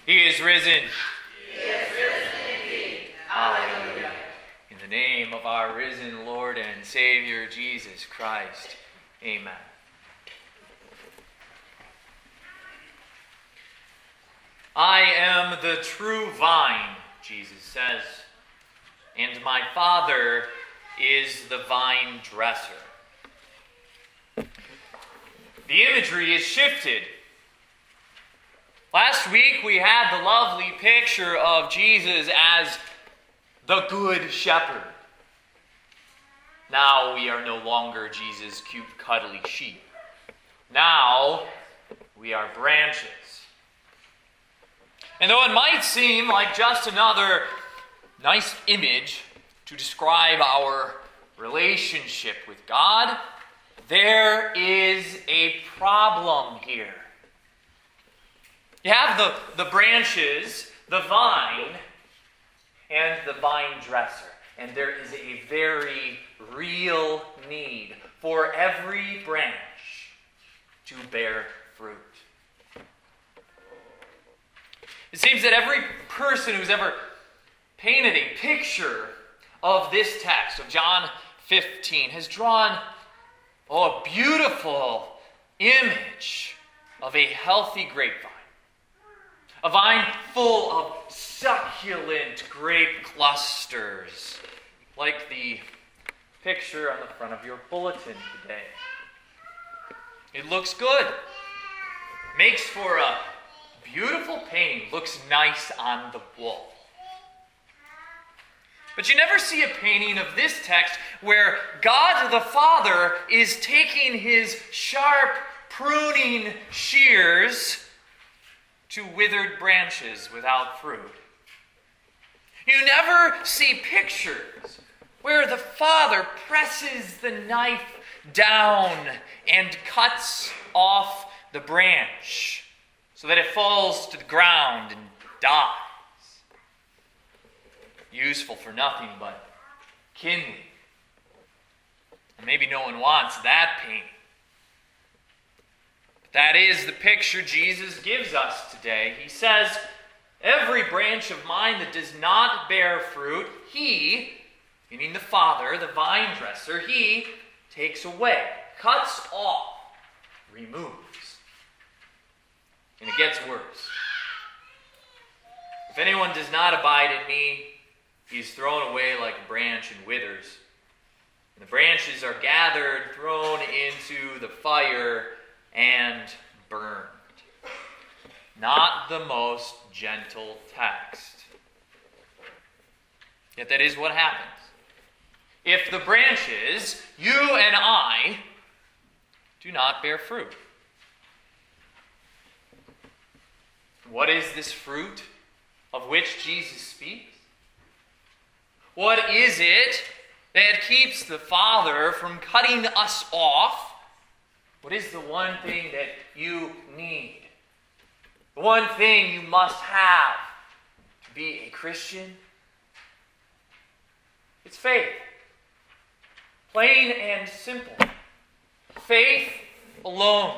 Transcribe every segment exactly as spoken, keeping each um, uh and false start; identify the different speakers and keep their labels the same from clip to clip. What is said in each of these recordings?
Speaker 1: He is risen.
Speaker 2: He is risen indeed. Hallelujah.
Speaker 1: In the name of our risen Lord and Savior, Jesus Christ. Amen. I am the true vine, Jesus says, and my Father is the vine dresser. The imagery is shifted. Last week we had the lovely picture of Jesus as the Good Shepherd. Now we are no longer Jesus' cute, cuddly sheep. Now we are branches. And though it might seem like just another nice image to describe our relationship with God, there is a problem here. You have the, the branches, the vine, and the vine dresser. And there is a very real need for every branch to bear fruit. It seems that every person who's ever painted a picture of this text, of John fifteen, has drawn oh, a beautiful image of a healthy grapevine. A vine full of succulent grape clusters, like the picture on the front of your bulletin today. It looks good. Makes for a beautiful painting. Looks nice on the wall. But you never see a painting of this text where God the Father is taking his sharp pruning shears to withered branches without fruit. You never see pictures where the Father presses the knife down and cuts off the branch so that it falls to the ground and dies. Useful for nothing but kindling. And maybe no one wants that painting. That is the picture Jesus gives us today. He says, every branch of mine that does not bear fruit, he, meaning the Father, the vine dresser, he takes away, cuts off, removes. And it gets worse. If anyone does not abide in me, he is thrown away like a branch and withers. And the branches are gathered, thrown into the fire, and burned. Not the most gentle text. Yet that is what happens. If the branches, you and I, do not bear fruit. What is this fruit of which Jesus speaks? What is it that keeps the Father from cutting us off? What is the one thing that you need? The one thing you must have to be a Christian? It's faith. Plain and simple. Faith alone.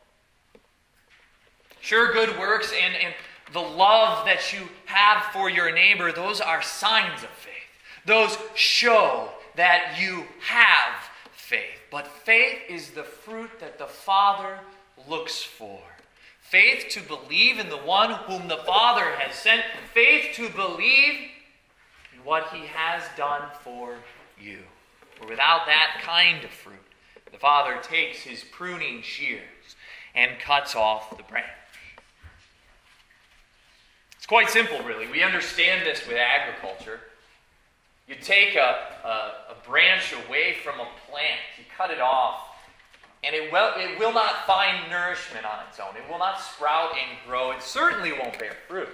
Speaker 1: Sure, good works and, and the love that you have for your neighbor, those are signs of faith. Those show that you have faith. But faith is the fruit that the Father looks for. Faith to believe in the one whom the Father has sent. Faith to believe in what he has done for you. For without that kind of fruit, the Father takes his pruning shears and cuts off the branch. It's quite simple, really. We understand this with agriculture. You take a, a, a branch away from a plant, you cut it off, and it will, it will not find nourishment on its own. It will not sprout and grow. It certainly won't bear fruit.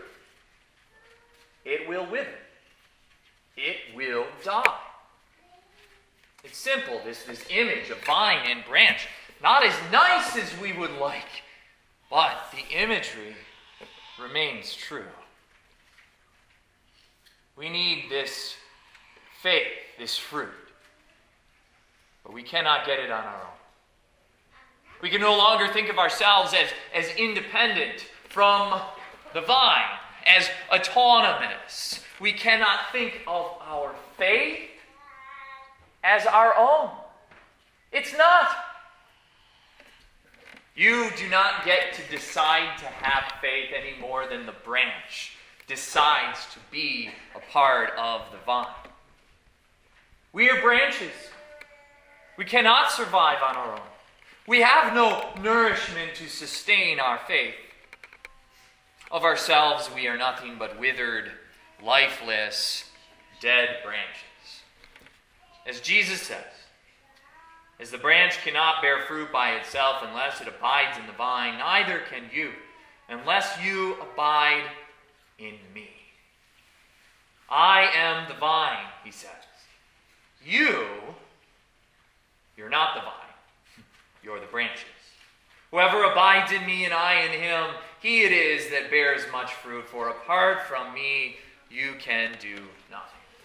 Speaker 1: It will wither. It will die. It's simple, this, this image of vine and branch. Not as nice as we would like, but the imagery remains true. We need this faith, this fruit. But we cannot get it on our own. We can no longer think of ourselves as, as independent from the vine. as autonomous. We cannot think of our faith as our own. It's not. You do not get to decide to have faith any more than the branch decides to be a part of the vine. We are branches. We cannot survive on our own. We have no nourishment to sustain our faith. Of ourselves, we are nothing but withered, lifeless, dead branches. As Jesus says, as the branch cannot bear fruit by itself unless it abides in the vine, neither can you unless you abide in me. I am the vine, he says. You, you're not the vine. You're the branches. Whoever abides in me and I in him, he it is that bears much fruit, for apart from me you can do nothing.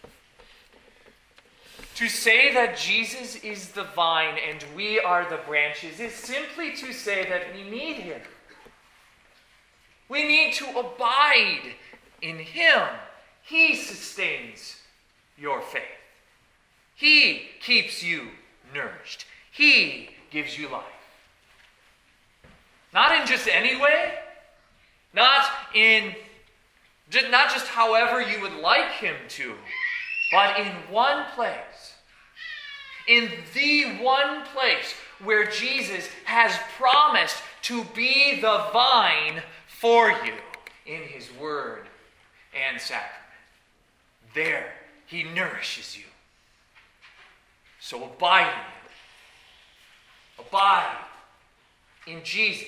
Speaker 1: To say that Jesus is the vine and we are the branches is simply to say that we need him. We need to abide in him. He sustains your faith. He keeps you nourished. He gives you life. Not in just any way, not in not just however you would like him to, but in one place. In the one place where Jesus has promised to be the vine for you in his word and sacrament. There he nourishes you. So abide in him. Abide in Jesus.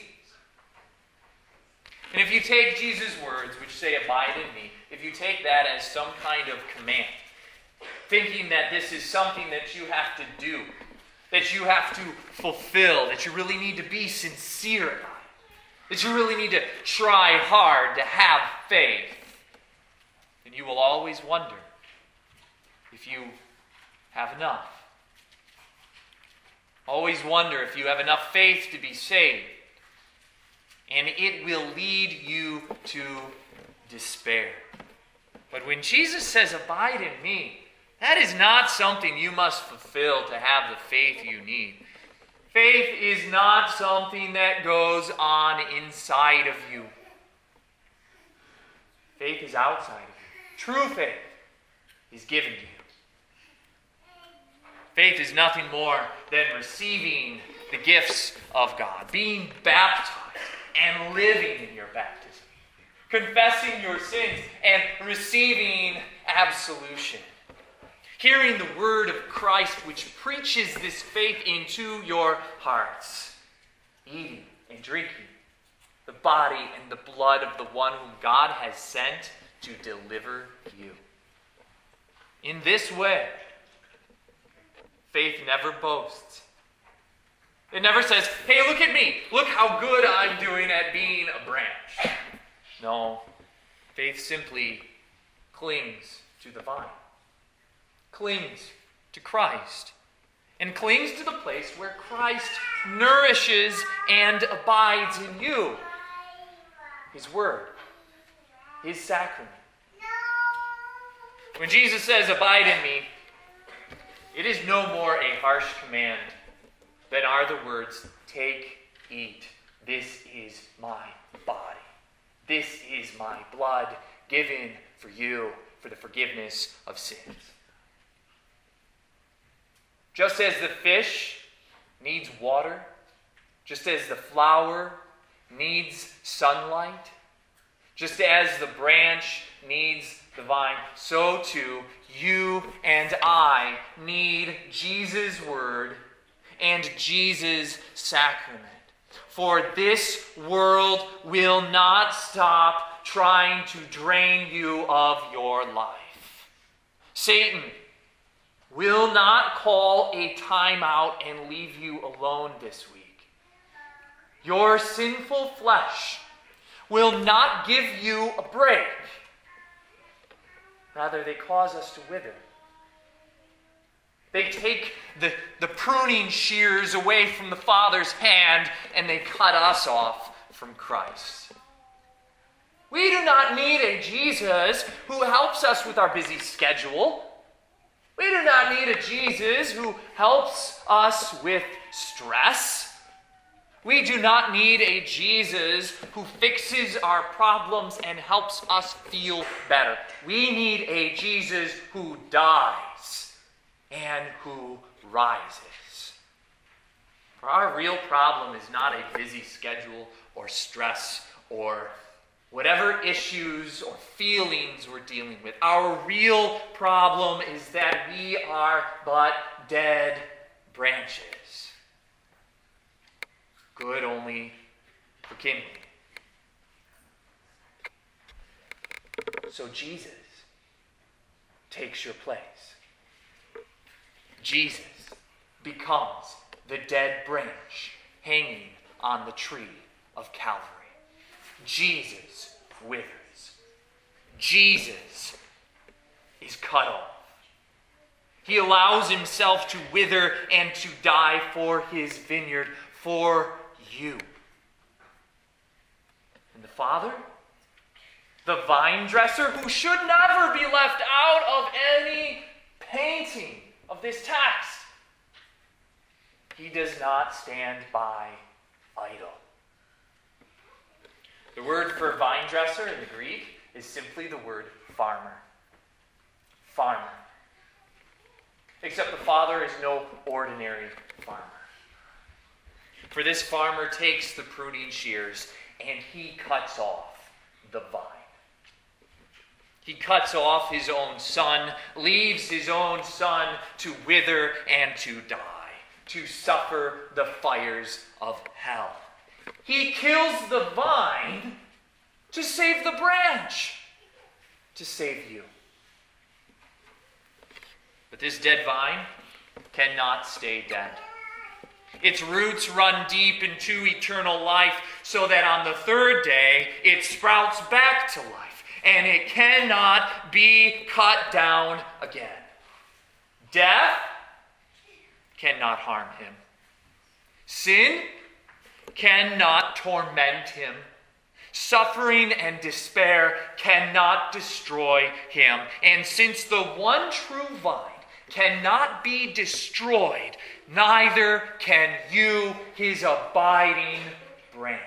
Speaker 1: And if you take Jesus' words, which say, abide in me, if you take that as some kind of command, thinking that this is something that you have to do, that you have to fulfill, that you really need to be sincere about it, that you really need to try hard to have faith, then you will always wonder if you have enough. Always wonder if you have enough faith to be saved. And it will lead you to despair. But when Jesus says, abide in me, that is not something you must fulfill to have the faith you need. Faith is not something that goes on inside of you. Faith is outside of you. True faith is given to you. Faith is nothing more than receiving the gifts of God, being baptized and living in your baptism, confessing your sins and receiving absolution. Hearing the word of Christ which preaches this faith into your hearts. Eating and drinking the body and the blood of the one whom God has sent to deliver you. In this way, faith never boasts. It never says, hey, look at me. Look how good I'm doing at being a branch. No, faith simply clings to the vine. Clings to Christ. And clings to the place where Christ nourishes and abides in you. His word. His sacrament. When Jesus says, abide in me, it is no more a harsh command than are the words, take, eat, this is my body. This is my blood given for you for the forgiveness of sins. Just as the fish needs water, just as the flower needs sunlight, just as the branch needs the vine, so too you and I need Jesus' word and Jesus' sacrament. For this world will not stop trying to drain you of your life. Satan will not call a timeout and leave you alone this week. Your sinful flesh will not give you a break. Rather, they cause us to wither. They take the, the pruning shears away from the Father's hand and they cut us off from Christ. We do not need a Jesus who helps us with our busy schedule. We do not need a Jesus who helps us with stress. We do not need a Jesus who fixes our problems and helps us feel better. We need a Jesus who dies and who rises. For our real problem is not a busy schedule or stress or whatever issues or feelings we're dealing with. Our real problem is that we are but dead branches. Good only for kindling. So Jesus takes your place. Jesus becomes the dead branch hanging on the tree of Calvary. Jesus withers. Jesus is cut off. He allows himself to wither and to die for his vineyard, for you. And the Father, the vine dresser, who should never be left out of any painting of this text, he does not stand by idle. The word for vine dresser in the Greek is simply the word farmer. Farmer. Except the Father is no ordinary farmer. For this farmer takes the pruning shears and he cuts off the vine. He cuts off his own son, leaves his own son to wither and to die, to suffer the fires of hell. He kills the vine to save the branch, to save you. But this dead vine cannot stay dead. Its roots run deep into eternal life so that on the third day it sprouts back to life and it cannot be cut down again. Death cannot harm him. Sin cannot torment him. Suffering and despair cannot destroy him. And since the one true vine cannot be destroyed, neither can you, his abiding branch.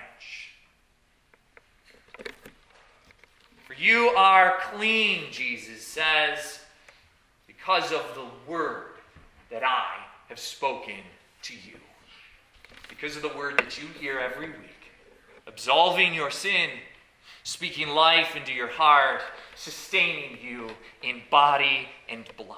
Speaker 1: For you are clean, Jesus says, because of the word that I have spoken to you. Because of the word that you hear every week, absolving your sin, speaking life into your heart, sustaining you in body and blood.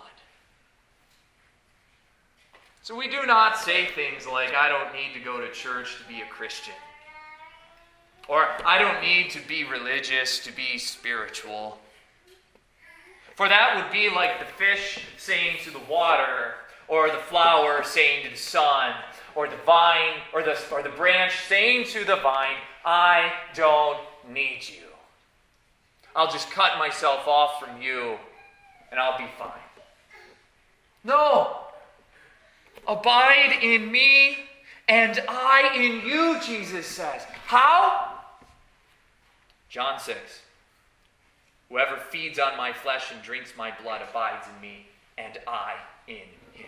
Speaker 1: So we do not say things like, I don't need to go to church to be a Christian. Or, I don't need to be religious to be spiritual. For that would be like the fish saying to the water, or the flower saying to the sun, or the vine, or the, or the branch saying to the vine, I don't need you. I'll just cut myself off from you, and I'll be fine. No! Abide in me, and I in you, Jesus says. How? John six. Whoever feeds on my flesh and drinks my blood abides in me, and I in him.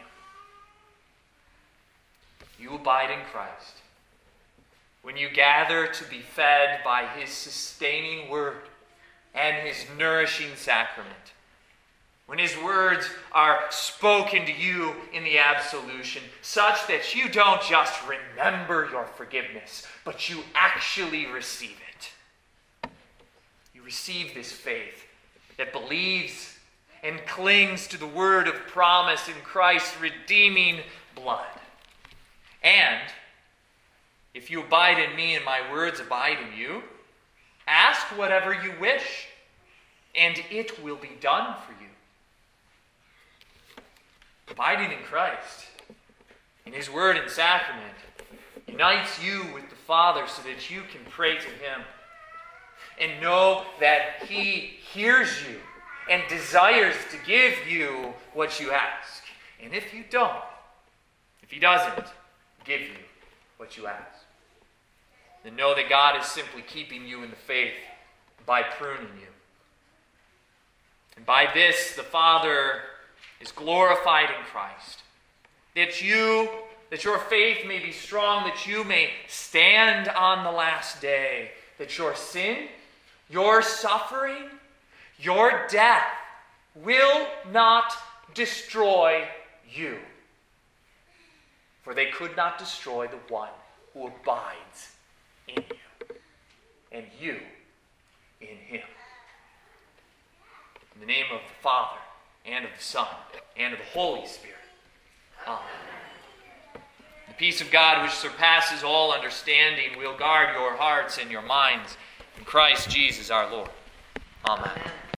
Speaker 1: You abide in Christ when you gather to be fed by his sustaining word and his nourishing sacrament. When his words are spoken to you in the absolution, such that you don't just remember your forgiveness, but you actually receive it. You receive this faith that believes and clings to the word of promise in Christ's redeeming blood. And if you abide in me and my words abide in you, ask whatever you wish, and it will be done for you. Abiding in Christ, in his word and sacrament, unites you with the Father so that you can pray to him and know that he hears you and desires to give you what you ask. And if you don't, if he doesn't give you what you ask, then know that God is simply keeping you in the faith by pruning you. And by this, the Father is glorified in Christ, that you, that your faith may be strong, that you may stand on the last day, that your sin, your suffering, your death will not destroy you. For they could not destroy the one who abides in you, and you in him. In the name of the Father, and of the Son, and of the Holy Spirit. Amen. The peace of God, which surpasses all understanding, will guard your hearts and your minds in Christ Jesus our Lord. Amen.